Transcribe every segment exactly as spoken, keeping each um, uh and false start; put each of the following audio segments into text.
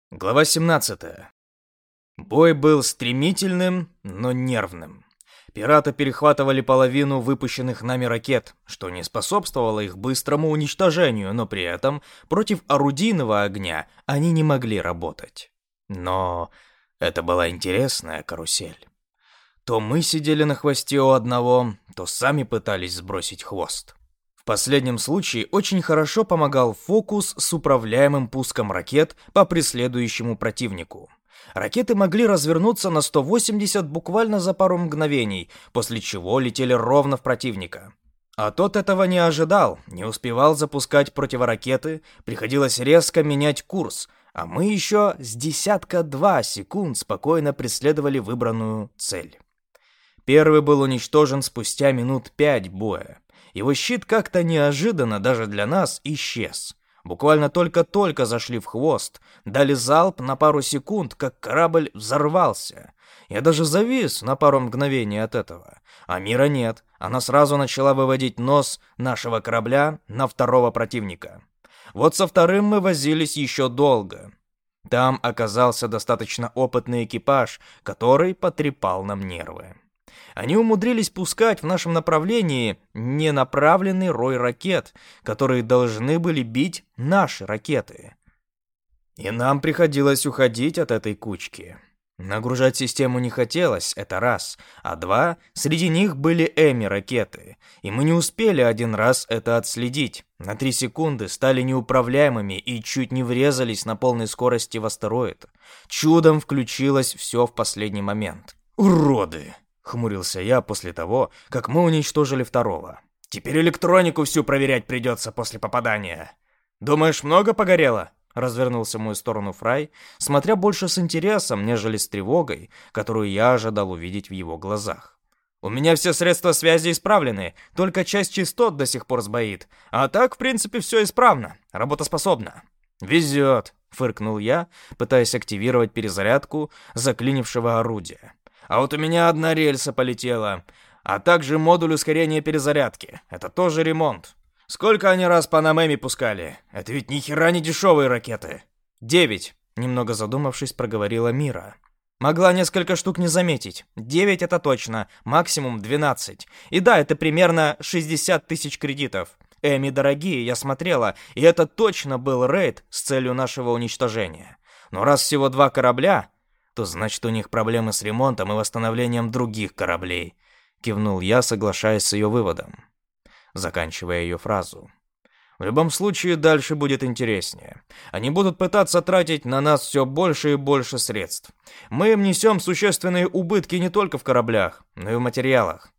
Глава семнадцатая. Бой был стремительным, но нервным. Пираты перехватывали половину выпущенных нами ракет, что не способствовало их быстрому уничтожению, но при этом против орудийного огня они не могли работать. Но это была интересная карусель. То мы сидели на хвосте у одного, то сами пытались сбросить хвост. В последнем случае очень хорошо помогал фокус с управляемым пуском ракет по преследующему противнику. Ракеты могли развернуться на сто восемьдесят буквально за пару мгновений, после чего летели ровно в противника. А тот этого не ожидал, не успевал запускать противоракеты, приходилось резко менять курс, а мы еще с десятка-два секунд спокойно преследовали выбранную цель. Первый был уничтожен спустя минут пять боя. Его щит как-то неожиданно даже для нас исчез. Буквально только-только зашли в хвост, дали залп на пару секунд, как корабль взорвался. Я даже завис на пару мгновений от этого. А мира нет, она сразу начала выводить нос нашего корабля на второго противника. Вот со вторым мы возились еще долго. Там оказался достаточно опытный экипаж, который потрепал нам нервы. Они умудрились пускать в нашем направлении ненаправленный рой ракет, которые должны были бить наши ракеты. И нам приходилось уходить от этой кучки. Нагружать систему не хотелось, это раз, а два, среди них были Эми-ракеты, и мы не успели один раз это отследить. На три секунды стали неуправляемыми и чуть не врезались на полной скорости в астероид. Чудом включилось все в последний момент. «Уроды!» — хмурился я после того, как мы уничтожили второго. «Теперь электронику всю проверять придется после попадания. Думаешь, много погорело?» — развернулся в мою сторону Фрай, смотря больше с интересом, нежели с тревогой, которую я ожидал увидеть в его глазах. «У меня все средства связи исправлены, только часть частот до сих пор сбоит. А так, в принципе, все исправно, работоспособно». «Везет», — фыркнул я, пытаясь активировать перезарядку заклинившего орудия. «А вот у меня одна рельса полетела, а также модуль ускорения перезарядки. Это тоже ремонт. Сколько они раз по нам Эми пускали? Это ведь ни хера не дешевые ракеты». «Девять», — немного задумавшись, проговорила Мира. «Могла несколько штук не заметить. Девять — это точно, максимум двенадцать. И да, это примерно шестьдесят тысяч кредитов. Эми дорогие, я смотрела, и это точно был рейд с целью нашего уничтожения. Но раз всего два корабля, то значит у них проблемы с ремонтом и восстановлением других кораблей», — кивнул я, соглашаясь с ее выводом, заканчивая ее фразу. «В любом случае, дальше будет интереснее. Они будут пытаться тратить на нас все больше и больше средств. Мы им несем существенные убытки не только в кораблях, но и в материалах».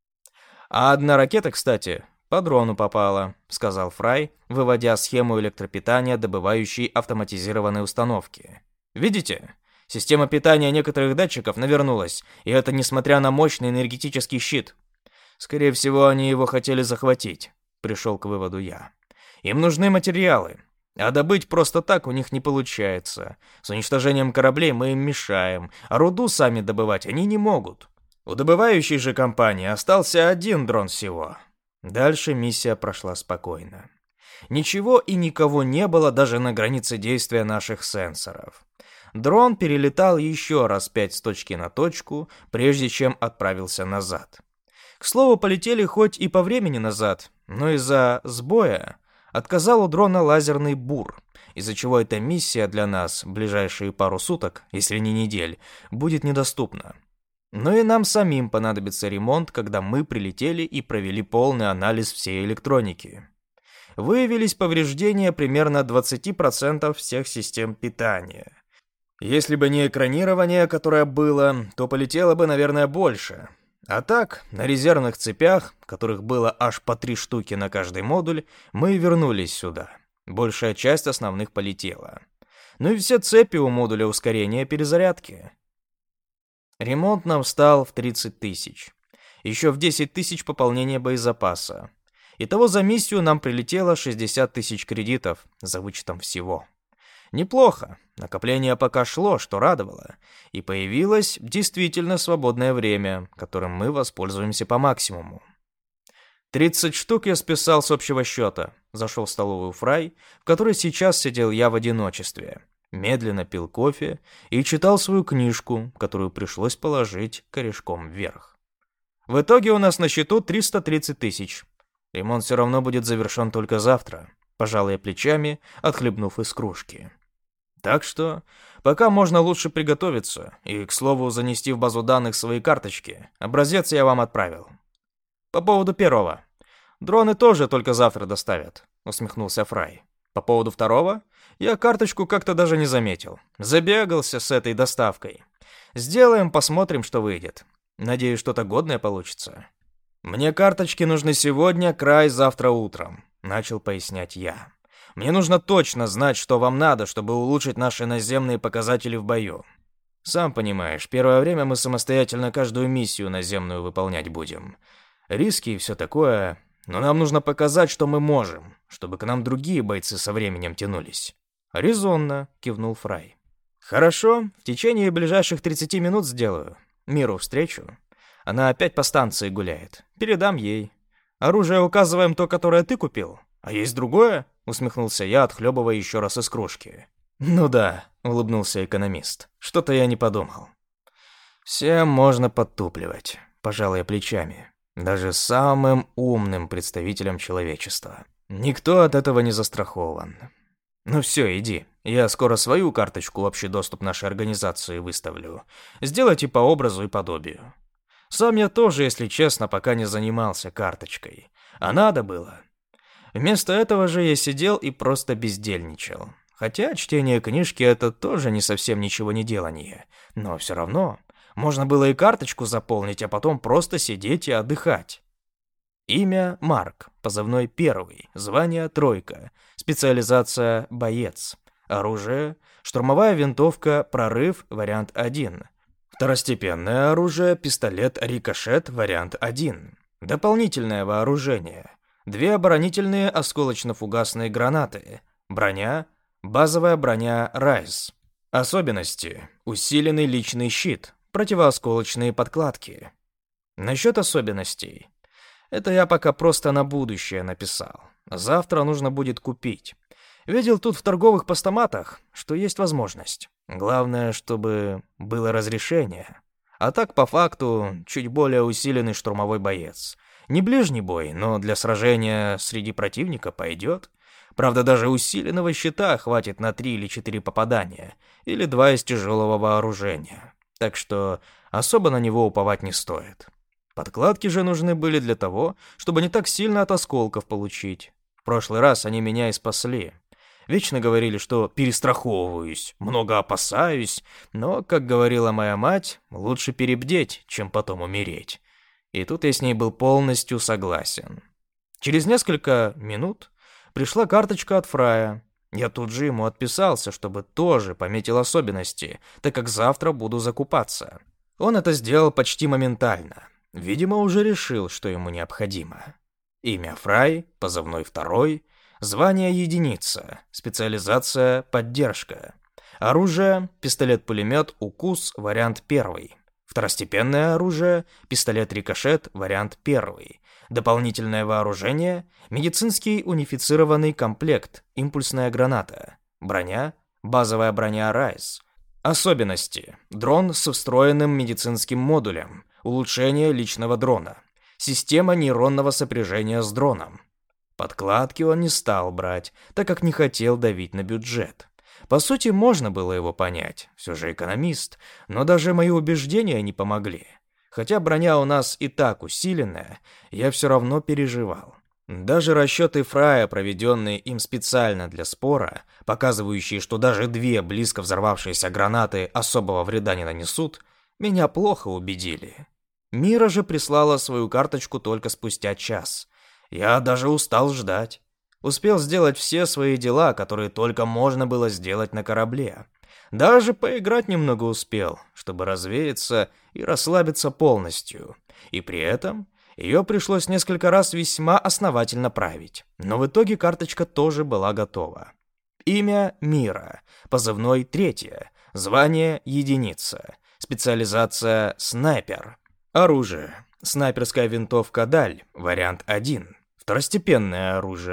«А одна ракета, кстати, по дрону попала», — сказал Фрай, выводя схему электропитания добывающей автоматизированной установки. «Видите? Система питания некоторых датчиков навернулась, и это несмотря на мощный энергетический щит. Скорее всего, они его хотели захватить», — пришел к выводу я. «Им нужны материалы, а добыть просто так у них не получается. С уничтожением кораблей мы им мешаем, а руду сами добывать они не могут. У добывающей же компании остался один дрон всего». Дальше миссия прошла спокойно. Ничего и никого не было даже на границе действия наших сенсоров. Дрон перелетал еще раз пять с точки на точку, прежде чем отправился назад. К слову, полетели хоть и по времени назад, но из-за сбоя отказал у дрона лазерный бур, из-за чего эта миссия для нас в ближайшие пару суток, если не недель, будет недоступна. Но и нам самим понадобится ремонт, когда мы прилетели и провели полный анализ всей электроники. Выявились повреждения примерно двадцать процентов всех систем питания. Если бы не экранирование, которое было, то полетело бы, наверное, больше. А так, на резервных цепях, которых было аж по три штуки на каждый модуль, мы вернулись сюда. Большая часть основных полетела. Ну и все цепи у модуля ускорения перезарядки. Ремонт нам встал в тридцать тысяч. Еще в десять тысяч пополнение боезапаса. Итого за миссию нам прилетело шестьдесят тысяч кредитов, за вычетом всего. Неплохо, накопление пока шло, что радовало, и появилось действительно свободное время, которым мы воспользуемся по максимуму. тридцать штук я списал с общего счета. Зашел в столовую Фрай, в которой сейчас сидел я в одиночестве. медленно пил кофе и читал свою книжку, которую пришлось положить корешком вверх. В итоге у нас на счету триста тридцать тысяч. Ремонт все равно будет завершен только завтра, пожал я плечами, отхлебнув из кружки. Так что пока можно лучше приготовиться и, к слову, занести в базу данных свои карточки. Образец я вам отправил. По поводу первого. Дроны тоже только завтра доставят, усмехнулся Фрай. По поводу второго, я карточку как-то даже не заметил. Забегался с этой доставкой. Сделаем, посмотрим, что выйдет. Надеюсь, что-то годное получится. Мне карточки нужны сегодня, край завтра утром, начал пояснять я. Мне нужно точно знать, что вам надо, чтобы улучшить наши наземные показатели в бою. Сам понимаешь, первое время мы самостоятельно каждую миссию наземную выполнять будем. Риски и все такое, но нам нужно показать, что мы можем, чтобы к нам другие бойцы со временем тянулись. Резонно, кивнул Фрай. Хорошо, в течение ближайших тридцати минут сделаю. Миру встречу. Она опять по станции гуляет. Передам ей. Оружие указываем то, которое ты купил. А есть другое? Усмехнулся я, отхлебывая еще раз из кружки. Ну да, улыбнулся экономист. Что-то я не подумал. Всем можно подтупливать, пожал я плечами. Даже самым умным представителям человечества. Никто от этого не застрахован. Ну все, иди. Я скоро свою карточку в общий доступ нашей организации выставлю. Сделайте по образу и подобию. Сам я тоже, если честно, пока не занимался карточкой. А надо было. Вместо этого же я сидел и просто бездельничал. Хотя чтение книжки — это тоже не совсем ничего не делание. Но все равно можно было и карточку заполнить, а потом просто сидеть и отдыхать. Имя Марк, позывной Первый, звание Тройка, специализация Боец, оружие штурмовая винтовка Прорыв вариант один, второстепенное оружие пистолет Рикошет вариант один, дополнительное вооружение, две оборонительные осколочно-фугасные гранаты, броня, базовая броня Райс, особенности, усиленный личный щит, противоосколочные подкладки. Насчет особенностей. Это я пока просто на будущее написал. Завтра нужно будет купить. Видел тут в торговых постаматах, что есть возможность. Главное, чтобы было разрешение. А так, по факту, чуть более усиленный штурмовой боец. Не ближний бой, но для сражения среди противника пойдет. Правда, даже усиленного щита хватит на три или четыре попадания. Или два из тяжелого вооружения. Так что особо на него уповать не стоит. Подкладки же нужны были для того, чтобы не так сильно от осколков получить. В прошлый раз они меня и спасли. Вечно говорили, что перестраховываюсь, много опасаюсь, но, как говорила моя мать, лучше перебдеть, чем потом умереть. И тут я с ней был полностью согласен. Через несколько минут пришла карточка от Фрая. Я тут же ему отписался, чтобы тоже пометил особенности, так как завтра буду закупаться. Он это сделал почти моментально. Видимо, уже решил, что ему необходимо. Имя Фрай, позывной Второй, звание Единица, специализация Поддержка. Оружие, пистолет-пулемет Укус, вариант первый. Второстепенное оружие, пистолет-рикошет, вариант первый. Дополнительное вооружение, медицинский унифицированный комплект, импульсная граната. Броня, базовая броня Райс. Особенности. Дрон со встроенным медицинским модулем. Улучшение личного дрона. Система нейронного сопряжения с дроном. Подкладки он не стал брать, так как не хотел давить на бюджет. По сути, можно было его понять, все же экономист, но даже мои убеждения не помогли. Хотя броня у нас и так усиленная, я все равно переживал. Даже расчеты Фрая, проведенные им специально для спора, показывающие, что даже две близко взорвавшиеся гранаты особого вреда не нанесут, меня плохо убедили. Мира же прислала свою карточку только спустя час. Я даже устал ждать. Успел сделать все свои дела, которые только можно было сделать на корабле. Даже поиграть немного успел, чтобы развеяться и расслабиться полностью. И при этом ее пришлось несколько раз весьма основательно править. Но в итоге карточка тоже была готова. Имя Мира, позывной Третья, звание Единица, специализация Снайпер. Оружие. Снайперская винтовка Даль, вариант один. Второстепенное оружие.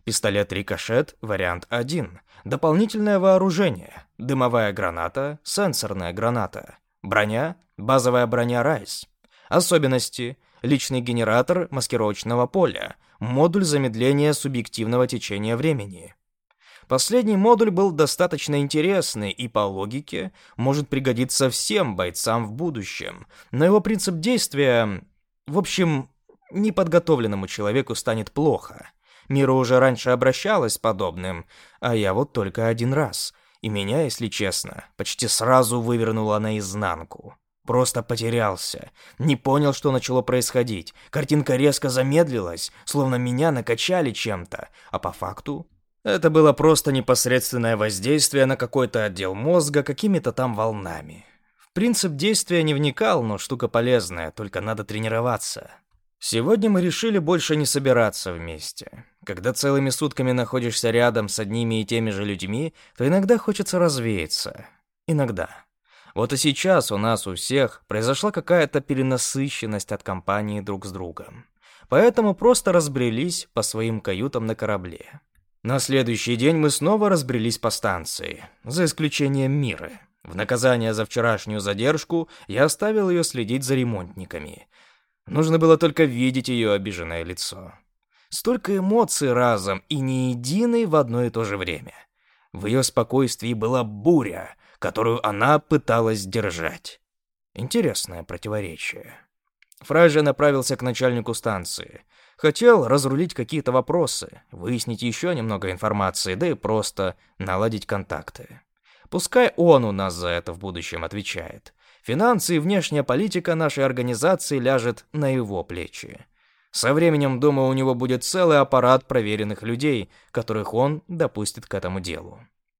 Пистолет-рикошет, вариант один. Дополнительное вооружение. Дымовая граната, сенсорная граната. Броня, базовая броня Райс. Особенности. Личный генератор маскировочного поля. Модуль замедления субъективного течения времени. Последний модуль был достаточно интересный и, по логике, может пригодиться всем бойцам в будущем. Но его принцип действия... В общем, неподготовленному человеку станет плохо. Мира уже раньше обращалась с подобным, а я вот только один раз. И меня, если честно, почти сразу вывернуло наизнанку. Просто потерялся. Не понял, что начало происходить. Картинка резко замедлилась, словно меня накачали чем-то. А по факту, это было просто непосредственное воздействие на какой-то отдел мозга какими-то там волнами. В принцип действия не вникал, но штука полезная, только надо тренироваться. Сегодня мы решили больше не собираться вместе. Когда целыми сутками находишься рядом с одними и теми же людьми, то иногда хочется развеяться. Иногда. Вот и сейчас у нас у всех произошла какая-то перенасыщенность от компании друг с другом. Поэтому просто разбрелись по своим каютам на корабле. На следующий день мы снова разбрелись по станции, за исключением Миры. В наказание за вчерашнюю задержку я оставил ее следить за ремонтниками. Нужно было только видеть ее обиженное лицо. Столько эмоций разом и не единой в одно и то же время. В ее спокойствии была буря, которую она пыталась сдержать. Интересное противоречие. Фрайже направился к начальнику станции. Хотел разрулить какие-то вопросы, выяснить еще немного информации, да и просто наладить контакты. Пускай он у нас за это в будущем отвечает. Финансы и внешняя политика нашей организации ляжет на его плечи. Со временем, думаю, у него будет целый аппарат проверенных людей, которых он допустит к этому делу.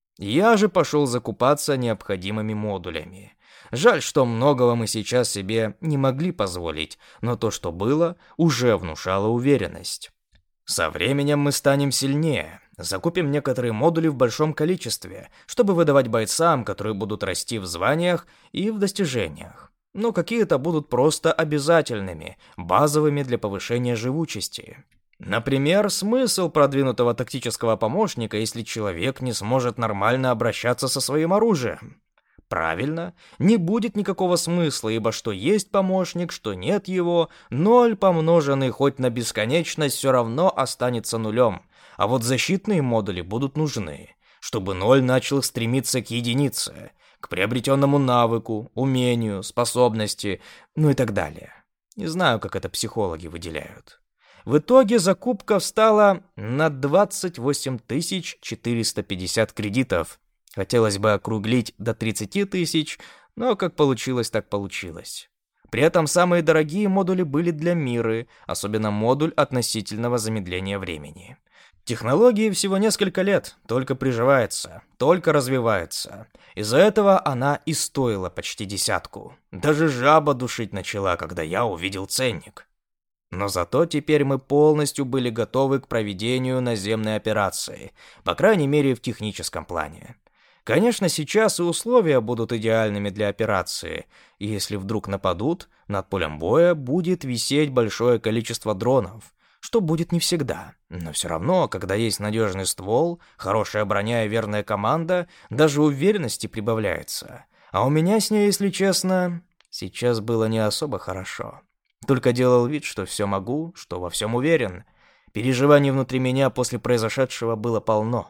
Я же пошел закупаться необходимыми модулями. Жаль, что многого мы сейчас себе не могли позволить, но то, что было, уже внушало уверенность. Со временем мы станем сильнее. Закупим некоторые модули в большом количестве, чтобы выдавать бойцам, которые будут расти в званиях и в достижениях. Но какие-то будут просто обязательными, базовыми для повышения живучести. Например, смысл продвинутого тактического помощника, если человек не сможет нормально обращаться со своим оружием? Правильно, не будет никакого смысла, ибо что есть помощник, что нет его, ноль, помноженный хоть на бесконечность, все равно останется нулем. А вот защитные модули будут нужны, чтобы ноль начал стремиться к единице, к приобретенному навыку, умению, способности, ну и так далее. Не знаю, как это психологи выделяют. В итоге закупка встала на двадцать восемь тысяч четыреста пятьдесят кредитов. Хотелось бы округлить до тридцати тысяч, но как получилось, так получилось. При этом самые дорогие модули были для Миры, особенно модуль относительного замедления времени. Технологии всего несколько лет, только приживается, только развивается. Из-за этого она и стоила почти десятку. Даже жаба душить начала, когда я увидел ценник. Но зато теперь мы полностью были готовы к проведению наземной операции, по крайней мере в техническом плане. Конечно, сейчас и условия будут идеальными для операции, и если вдруг нападут, над полем боя будет висеть большое количество дронов, что будет не всегда. Но все равно, когда есть надежный ствол, хорошая броня и верная команда, даже уверенности прибавляется. А у меня с ней, если честно, сейчас было не особо хорошо. Только делал вид, что все могу, что во всем уверен. Переживаний внутри меня после произошедшего было полно.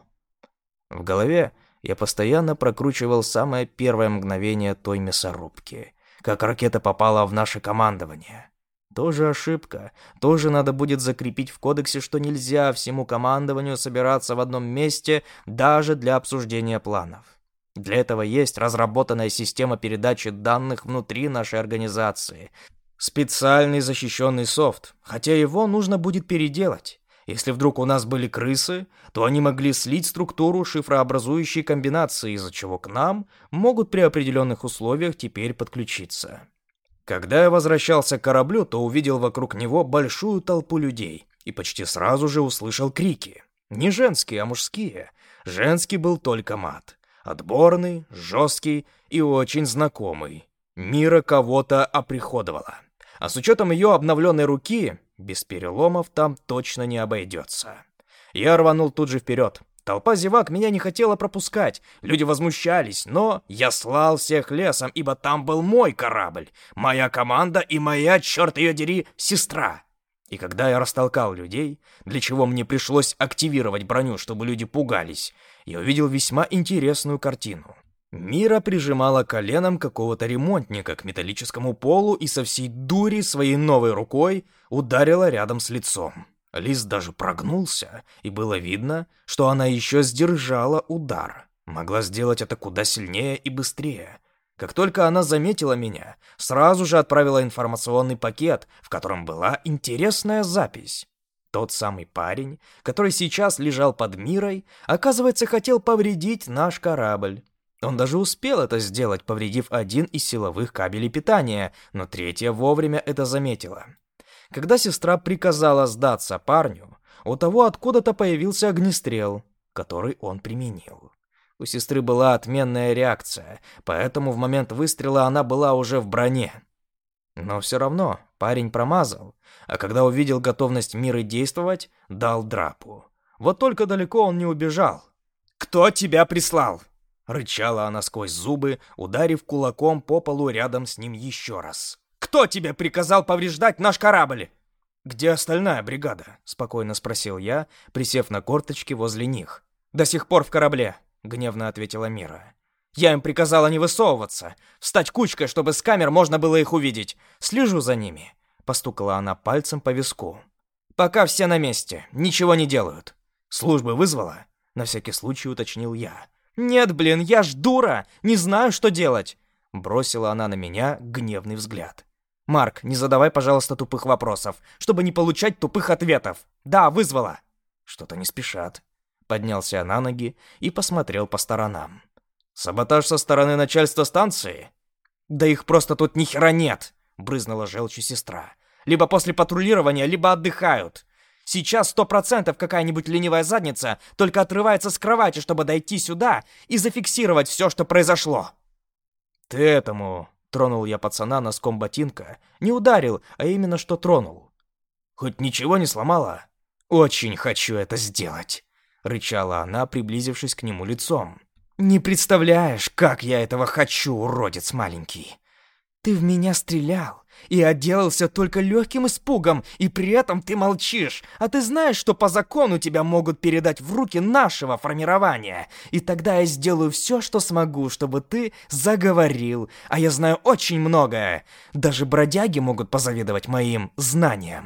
В голове я постоянно прокручивал самое первое мгновение той мясорубки, как ракета попала в наше командование. Тоже ошибка, тоже надо будет закрепить в кодексе, что нельзя всему командованию собираться в одном месте даже для обсуждения планов. Для этого есть разработанная система передачи данных внутри нашей организации, специальный защищенный софт, хотя его нужно будет переделать. Если вдруг у нас были крысы, то они могли слить структуру шифрообразующей комбинации, из-за чего к нам могут при определенных условиях теперь подключиться. Когда я возвращался к кораблю, то увидел вокруг него большую толпу людей и почти сразу же услышал крики. Не женские, а мужские. Женский был только мат. Отборный, жесткий и очень знакомый. Мира кого-то оприходовала. А с учетом ее обновленной руки, без переломов там точно не обойдется. Я рванул тут же вперед. Толпа зевак меня не хотела пропускать, люди возмущались, но я слал всех лесом, ибо там был мой корабль, моя команда и моя, черт ее дери, сестра. И когда я растолкал людей, для чего мне пришлось активировать броню, чтобы люди пугались, я увидел весьма интересную картину. Мира прижимала коленом какого-то ремонтника к металлическому полу и со всей дури своей новой рукой ударила рядом с лицом. Лис даже прогнулся, и было видно, что она еще сдержала удар. Могла сделать это куда сильнее и быстрее. Как только она заметила меня, сразу же отправила информационный пакет, в котором была интересная запись. Тот самый парень, который сейчас лежал под Мирой, оказывается, хотел повредить наш корабль. Он даже успел это сделать, повредив один из силовых кабелей питания, но третья вовремя это заметила. Когда сестра приказала сдаться парню, у того откуда-то появился огнестрел, который он применил. У сестры была отменная реакция, поэтому в момент выстрела она была уже в броне. Но все равно парень промазал, а когда увидел готовность Миры действовать, дал драпу. Вот только далеко он не убежал. «Кто тебя прислал?» — рычала она сквозь зубы, ударив кулаком по полу рядом с ним еще раз. «Кто тебе приказал повреждать наш корабль?» «Где остальная бригада?» — спокойно спросил я, присев на корточки возле них. «До сих пор в корабле», — гневно ответила Мира. «Я им приказала не высовываться, встать кучкой, чтобы с камер можно было их увидеть. Слежу за ними», — постукала она пальцем по виску. «Пока все на месте, ничего не делают». «Службы вызвала?» — на всякий случай уточнил я. «Нет, блин, я ж дура, не знаю, что делать», — бросила она на меня гневный взгляд. «Марк, не задавай, пожалуйста, тупых вопросов, чтобы не получать тупых ответов. Да, вызвала». «Что-то не спешат». Поднялся я на ноги и посмотрел по сторонам. «Саботаж со стороны начальства станции?» «Да их просто тут ни хера нет», — брызнула желчью сестра. «Либо после патрулирования, либо отдыхают. Сейчас сто процентов какая-нибудь ленивая задница только отрывается с кровати, чтобы дойти сюда и зафиксировать все, что произошло». «Ты этому...» — тронул я пацана носком ботинка. Не ударил, а именно что тронул. «Хоть ничего не сломала?» «Очень хочу это сделать», — рычала она, приблизившись к нему лицом. «Не представляешь, как я этого хочу, уродец маленький. Ты в меня стрелял и отделался только легким испугом, и при этом ты молчишь. А ты знаешь, что по закону тебя могут передать в руки нашего формирования. И тогда я сделаю все, что смогу, чтобы ты заговорил. А я знаю очень многое. Даже бродяги могут позавидовать моим знаниям».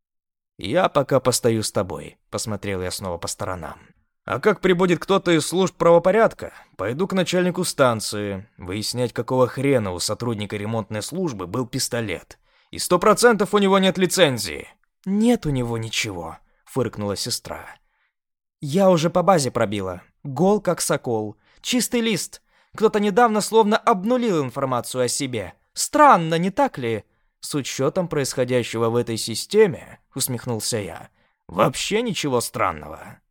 «Я пока постою с тобой», — посмотрел я снова по сторонам. «А как прибудет кто-то из служб правопорядка, пойду к начальнику станции, выяснять, какого хрена у сотрудника ремонтной службы был пистолет. И сто процентов у него нет лицензии». «Нет у него ничего», — фыркнула сестра. «Я уже по базе пробила. Гол как сокол. Чистый лист. Кто-то недавно словно обнулил информацию о себе. Странно, не так ли?» «С учетом происходящего в этой системе», — усмехнулся я, — «вообще ничего странного».